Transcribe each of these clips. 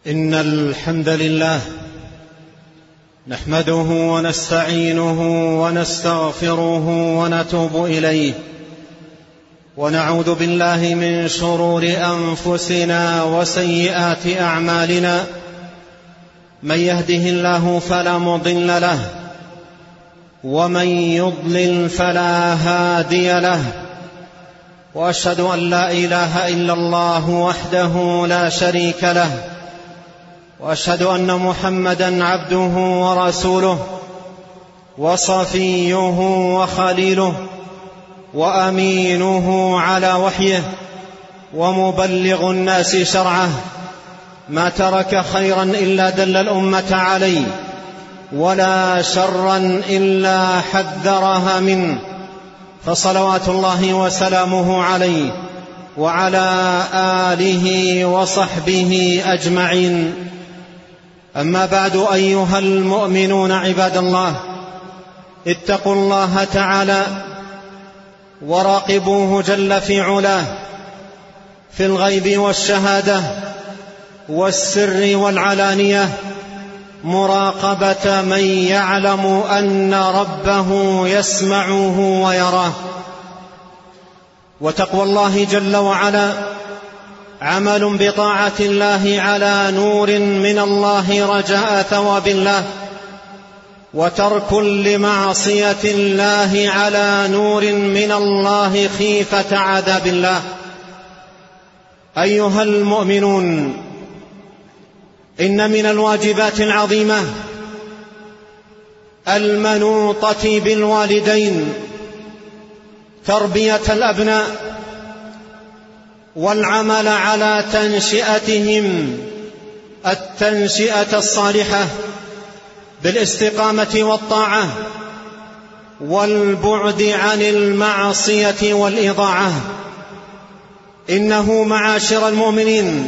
إن الحمد لله نحمده ونستعينه ونستغفره ونتوب إليه، ونعوذ بالله من شرور أنفسنا وسيئات أعمالنا. من يهده الله فلا مضل له، ومن يضلل فلا هادي له، وأشهد أن لا إله إلا الله وحده لا شريك له، وأشهد أن محمدًا عبده ورسوله وصفيه وخليله وأمينه على وحيه ومبلغ الناس شرعه. ما ترك خيرا إلا دل الأمة عليه، ولا شرا إلا حذرها منه، فصلوات الله وسلامه عليه وعلى آله وصحبه أجمعين. أما بعد، أيها المؤمنون عباد الله، اتقوا الله تعالى وراقبوه جل في علاه في الغيب والشهادة والسر والعلانية، مراقبة من يعلم أن ربه يسمعه ويراه. وتقوى الله جل وعلا عمل بطاعة الله على نور من الله رجاء ثواب الله، وترك لمعصية الله على نور من الله خيفة عذاب الله. أيها المؤمنون، إن من الواجبات العظيمة المنوطة بالوالدين تربية الأبناء والعمل على تنشئتهم التنشئة الصالحة بالاستقامة والطاعة والبعد عن المعصية والإضاعة. إنه معاشر المؤمنين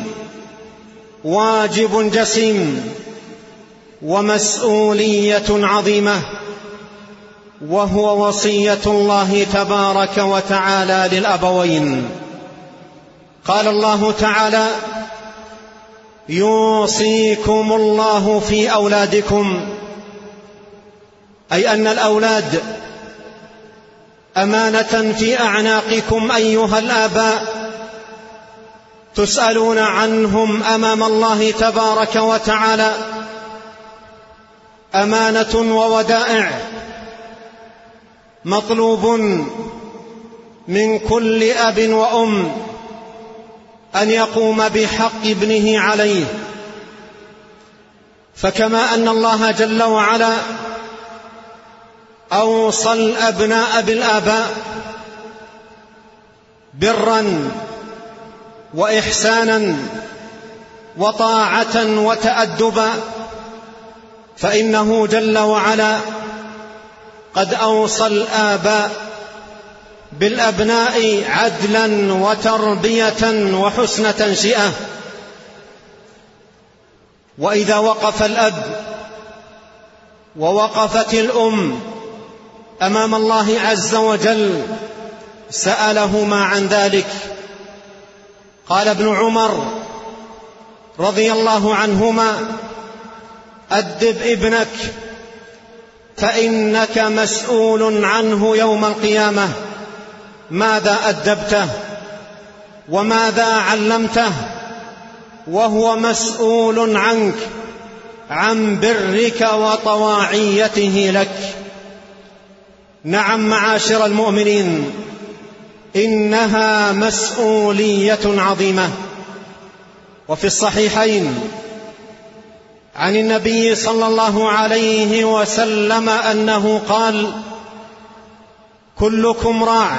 واجب جسيم ومسؤولية عظيمة، وهو وصية الله تبارك وتعالى للأبوين. قال الله تعالى: يوصيكم الله في أولادكم، أي أن الأولاد أمانة في أعناقكم أيها الآباء، تسألون عنهم أمام الله تبارك وتعالى، أمانة وودائع، مطلوب من كل أب وأم أن يقوم بحق ابنه عليه. فكما أن الله جل وعلا أوصى الأبناء بالآباء برا وإحسانا وطاعة وتأدبا، فإنه جل وعلا قد أوصى الآباء بالأبناء عدلا وتربية وحسن تنشئة. وإذا وقف الأب ووقفت الأم أمام الله عز وجل سألهما عن ذلك. قال ابن عمر رضي الله عنهما: أدب ابنك فإنك مسؤول عنه يوم القيامة، ماذا أدبته وماذا علمته، وهو مسؤول عنك عن برك وطواعيته لك. نعم معاشر المؤمنين، إنها مسؤولية عظيمة. وفي الصحيحين عن النبي صلى الله عليه وسلم أنه قال: كلكم راع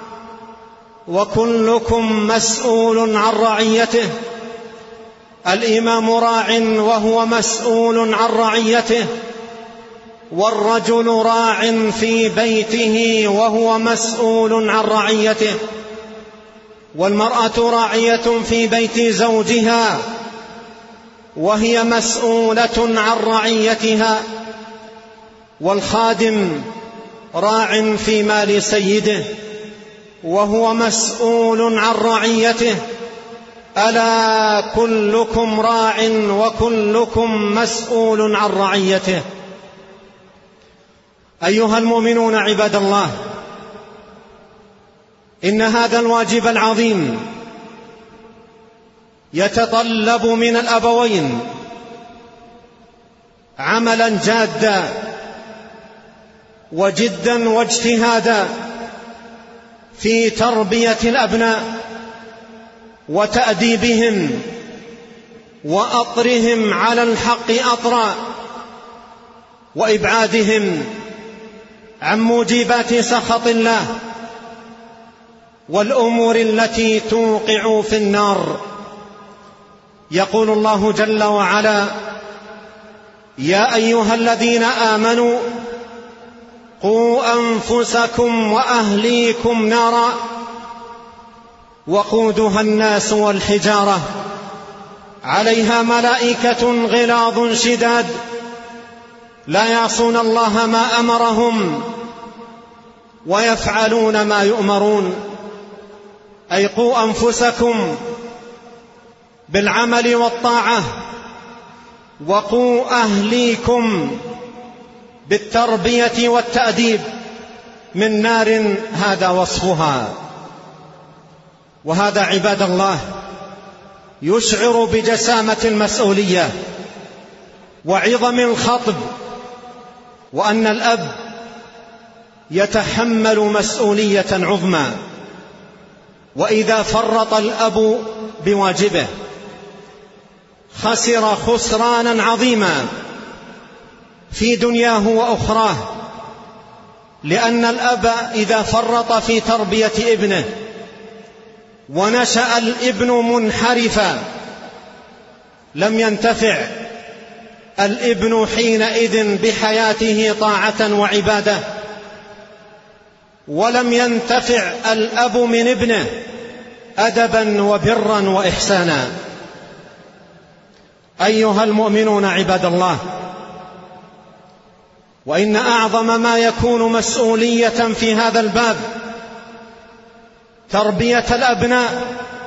وكلكم مسؤول عن رعيته. الإمام راع وهو مسؤول عن رعيته، والرجل راع في بيته وهو مسؤول عن رعيته، والمرأة راعية في بيت زوجها وهي مسؤولة عن رعيتها، والخادم راع في مال سيده وهو مسؤول عن رعيته، ألا كلكم راع وكلكم مسؤول عن رعيته. أيها المؤمنون عباد الله، إن هذا الواجب العظيم يتطلب من الأبوين عملا جادا وجدا واجتهادا في تربية الأبناء وتأديبهم وأطرهم على الحق أطرا وإبعادهم عن موجبات سخط الله والأمور التي توقع في النار. يقول الله جل وعلا: يا أيها الذين آمنوا قوا أنفسكم وأهليكم نارا وقودها الناس والحجارة عليها ملائكة غلاظ شداد لا يعصون الله ما أمرهم ويفعلون ما يؤمرون. أي قوا أنفسكم بالعمل والطاعة، وقوا أهليكم بالتربية والتأديب من نار هذا وصفها. وهذا عباد الله يشعر بجسامة المسؤولية وعظم الخطب، وأن الأب يتحمل مسؤولية عظمى، وإذا فرط الأب بواجبه خسر خسرانا عظيما في دنياه وأخراه، لأن الأب إذا فرط في تربية ابنه ونشأ الابن منحرفا لم ينتفع الابن حينئذ بحياته طاعة وعبادة، ولم ينتفع الأب من ابنه أدبا وبرا وإحسانا. أيها المؤمنون عباد الله، وإن أعظم ما يكون مسؤولية في هذا الباب تربية الأبناء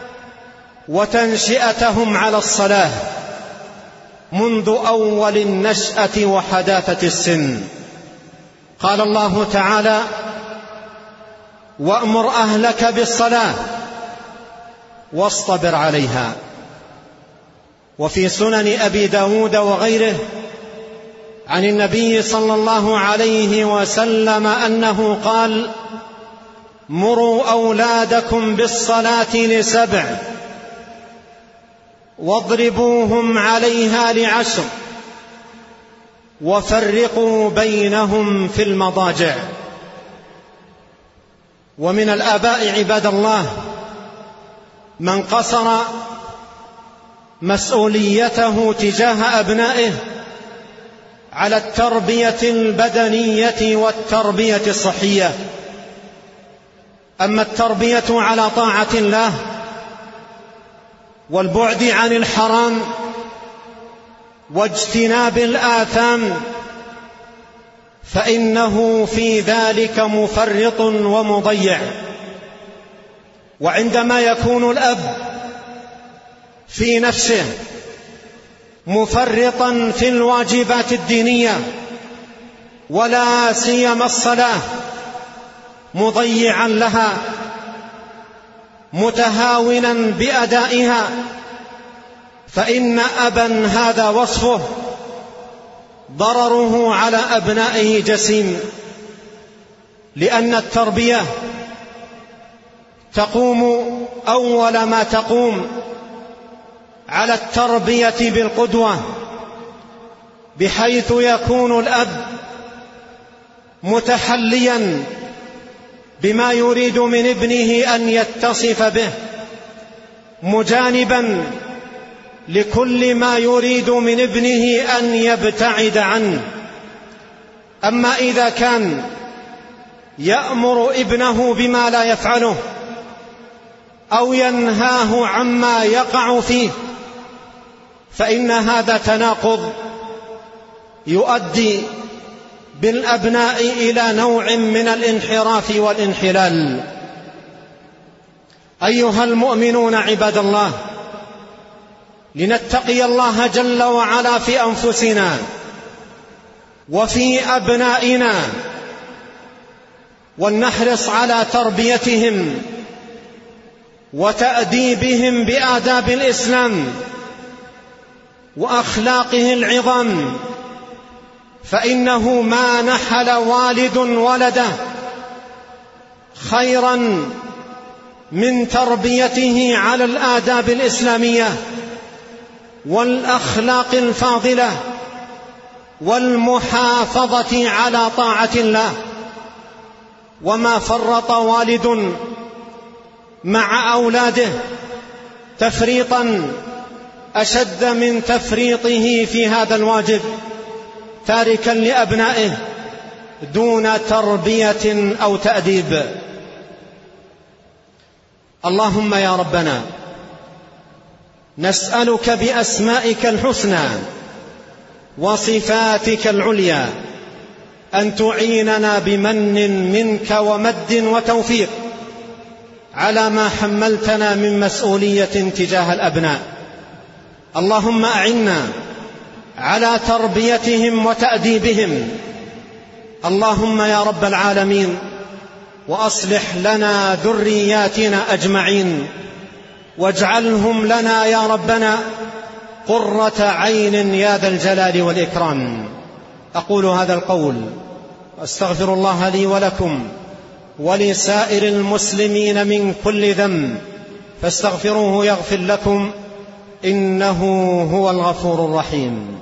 وتنشئتهم على الصلاة منذ أول النشأة وحداثة السن. قال الله تعالى: وأمر أهلك بالصلاة واصطبر عليها. وفي سنن أبي داود وغيره عن النبي صلى الله عليه وسلم أنه قال: مروا أولادكم بالصلاة ل7 واضربوهم عليها ل10 وفرقوا بينهم في المضاجع. ومن الآباء عباد الله من قصر مسؤوليته تجاه أبنائه على التربية البدنية والتربية الصحية، أما التربية على طاعة الله والبعد عن الحرام واجتناب الآثام فإنه في ذلك مفرط ومضيع. وعندما يكون الأب في نفسه مفرطا في الواجبات الدينية ولا سيما الصلاة، مضيعا لها متهاونا بأدائها، فإن أبا هذا وصفه ضرره على أبنائه جسيم، لأن التربية تقوم أول ما تقوم على التربية بالقدوة، بحيث يكون الأب متحليا بما يريد من ابنه أن يتصف به، مجانبا لكل ما يريد من ابنه أن يبتعد عنه. أما إذا كان يأمر ابنه بما لا يفعله أو ينهاه عما يقع فيه فإن هذا تناقض يؤدي بالأبناء إلى نوع من الانحراف والانحلال. أيها المؤمنون عباد الله، لنتقي الله جل وعلا في أنفسنا وفي أبنائنا، ولنحرص على تربيتهم وتأديبهم بآداب الإسلام وأخلاقه العظام، فإنه ما نحل والد ولده خيرا من تربيته على الآداب الإسلامية والأخلاق الفاضلة والمحافظة على طاعة الله. وما فرط والد مع أولاده تفريطا أشد من تفريطه في هذا الواجب، تاركا لأبنائه دون تربية أو تأديب. اللهم يا ربنا نسألك بأسمائك الحسنى وصفاتك العليا أن تعيننا بمن منك ومد وتوفيق على ما حملتنا من مسؤولية تجاه الأبناء. اللهم أعنا على تربيتهم وتأديبهم، اللهم يا رب العالمين، وأصلح لنا ذرياتنا أجمعين، واجعلهم لنا يا ربنا قرة عين يا ذا الجلال والإكرام. أقول هذا القول وأستغفر الله لي ولكم ولسائر المسلمين من كل ذنب، فاستغفروه يغفر لكم، إنه هو الغفور الرحيم.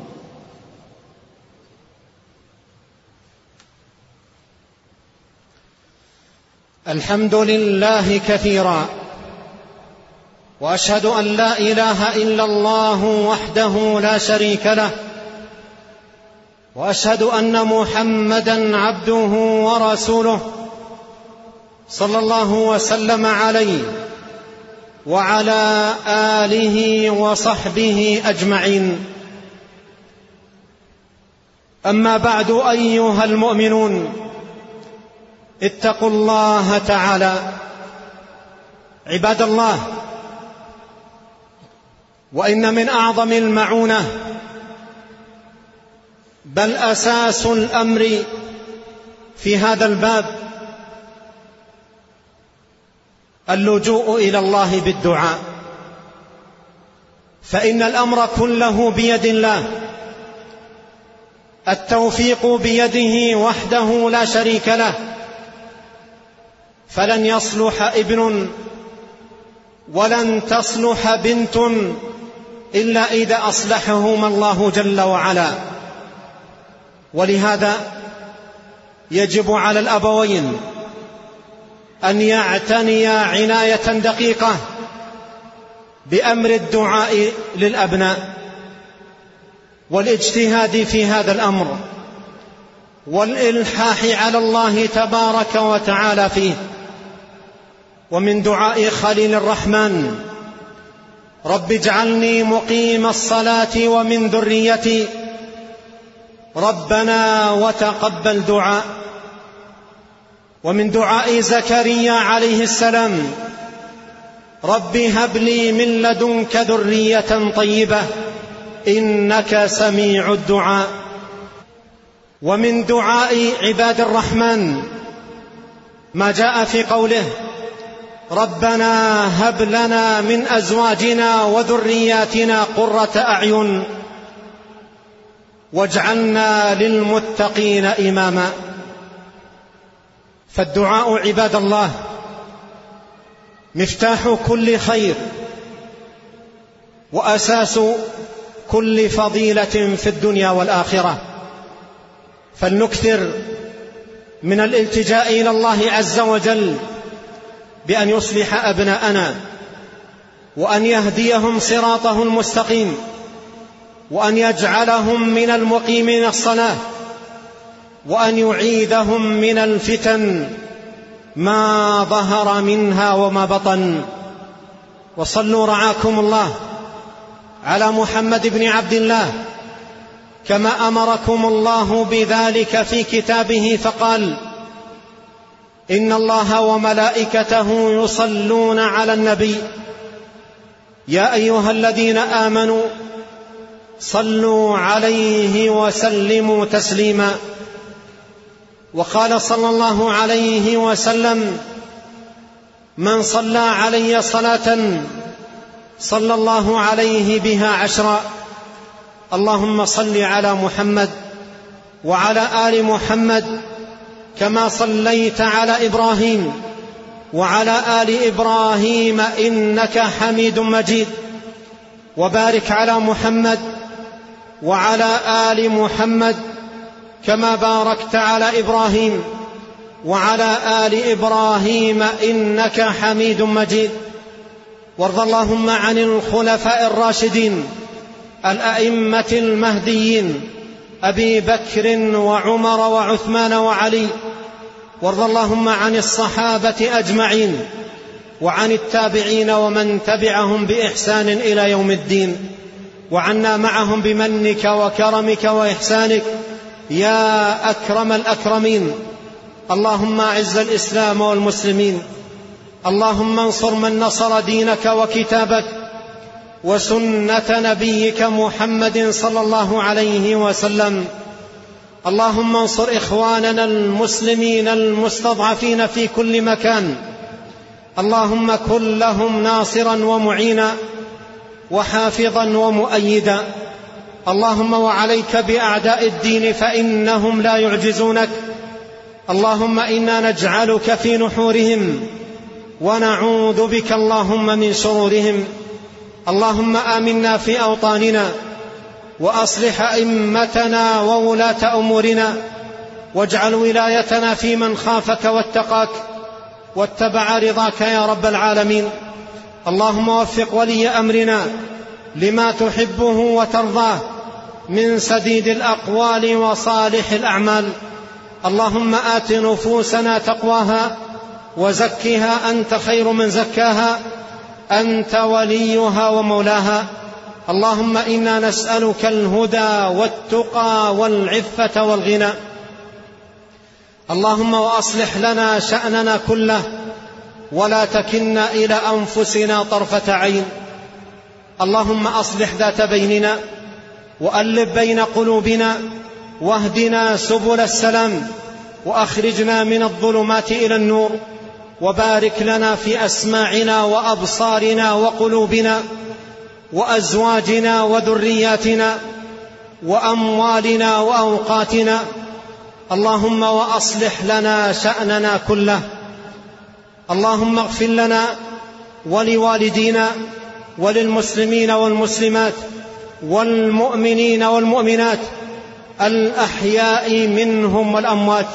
الحمد لله كثيرا، وأشهد أن لا إله إلا الله وحده لا شريك له، وأشهد أن محمدا عبده ورسوله صلى الله وسلم عليه وعلى آله وصحبه أجمعين. أما بعد، أيها المؤمنون، اتقوا الله تعالى. عباد الله، وإن من أعظم المعونة بل أساس الأمر في هذا الباب اللجوء إلى الله بالدعاء، فإن الأمر كله بيد الله، التوفيق بيده وحده لا شريك له، فلن يصلح ابن ولن تصلح بنت إلا إذا أصلحهما الله جل وعلا. ولهذا يجب على الأبوين أن يعتنيا عناية دقيقة بأمر الدعاء للأبناء والاجتهاد في هذا الأمر والإلحاح على الله تبارك وتعالى فيه. ومن دعاء خليل الرحمن: رب اجعلني مقيم الصلاة ومن ذريتي ربنا وتقبل دعاء. ومن دعاء زكريا عليه السلام: رب هب لي من لدنك ذرية طيبة إنك سميع الدعاء. ومن دعاء عباد الرحمن ما جاء في قوله: ربنا هب لنا من أزواجنا وذرياتنا قرة أعين واجعلنا للمتقين إماما. فالدعاء عباد الله مفتاح كل خير وأساس كل فضيلة في الدنيا والآخرة، فلنكثر من الالتجاء إلى الله عز وجل بأن يصلح أبناءنا وأن يهديهم صراطه المستقيم وأن يجعلهم من المقيمين الصلاة وأن يعيذهم من الفتن ما ظهر منها وما بطن. وصلوا رعاكم الله على محمد بن عبد الله كما أمركم الله بذلك في كتابه، فقال: إن الله وملائكته يصلون على النبي يا أيها الذين آمنوا صلوا عليه وسلموا تسليما. وقال صلى الله عليه وسلم: من صلى علي صلاة صلى الله عليه بها 10. اللهم صل على محمد وعلى آل محمد كما صليت على إبراهيم وعلى آل إبراهيم إنك حميد مجيد، وبارك على محمد وعلى آل محمد كما باركت على إبراهيم وعلى آل إبراهيم إنك حميد مجيد. وارض اللهم عن الخلفاء الراشدين الأئمة المهديين أبي بكر وعمر وعثمان وعلي. وارض اللهم عن الصحابة أجمعين وعن التابعين ومن تبعهم بإحسان إلى يوم الدين، وعنا معهم بمنك وكرمك وإحسانك يا أكرم الأكرمين. اللهم أعز الإسلام والمسلمين، اللهم انصر من نصر دينك وكتابك وسنة نبيك محمد صلى الله عليه وسلم. اللهم انصر إخواننا المسلمين المستضعفين في كل مكان، اللهم كن لهم ناصرا ومعينا وحافظا ومؤيدا. اللهم وعليك بأعداء الدين فإنهم لا يعجزونك. اللهم إنا نجعلك في نحورهم ونعوذ بك اللهم من شرورهم. اللهم آمنا في أوطاننا وأصلح أئمتنا وولاة أمورنا، واجعل ولايتنا في من خافك واتقاك واتبع رضاك يا رب العالمين. اللهم وفق ولي أمرنا لما تحبه وترضاه من سديد الأقوال وصالح الأعمال. اللهم آت نفوسنا تقواها وزكها أنت خير من زكاها، أنت وليها ومولاها. اللهم إنا نسألك الهدى والتقى والعفة والغنى. اللهم وأصلح لنا شأننا كله ولا تكلنا إلى أنفسنا طرفة عين. اللهم أصلح ذات بيننا وألف بين قلوبنا واهدنا سبل السلام وأخرجنا من الظلمات إلى النور، وبارك لنا في أسماعنا وأبصارنا وقلوبنا وأزواجنا وذرياتنا وأموالنا وأوقاتنا. اللهم وأصلح لنا شأننا كله. اللهم اغفر لنا ولوالدينا وللمسلمين والمسلمات والمؤمنين والمؤمنات الأحياء منهم والأموات.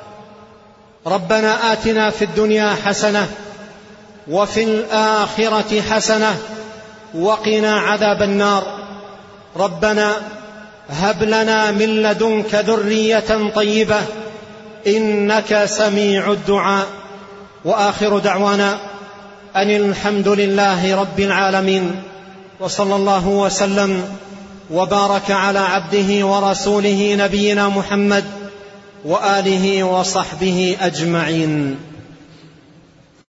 ربنا آتنا في الدنيا حسنة وفي الآخرة حسنة وقنا عذاب النار. ربنا هب لنا من لدنك ذرية طيبة إنك سميع الدعاء. وآخر دعوانا أن الحمد لله رب العالمين، وصلى الله وسلم وبارك على عبده ورسوله نبينا محمد وآله وصحبه أجمعين.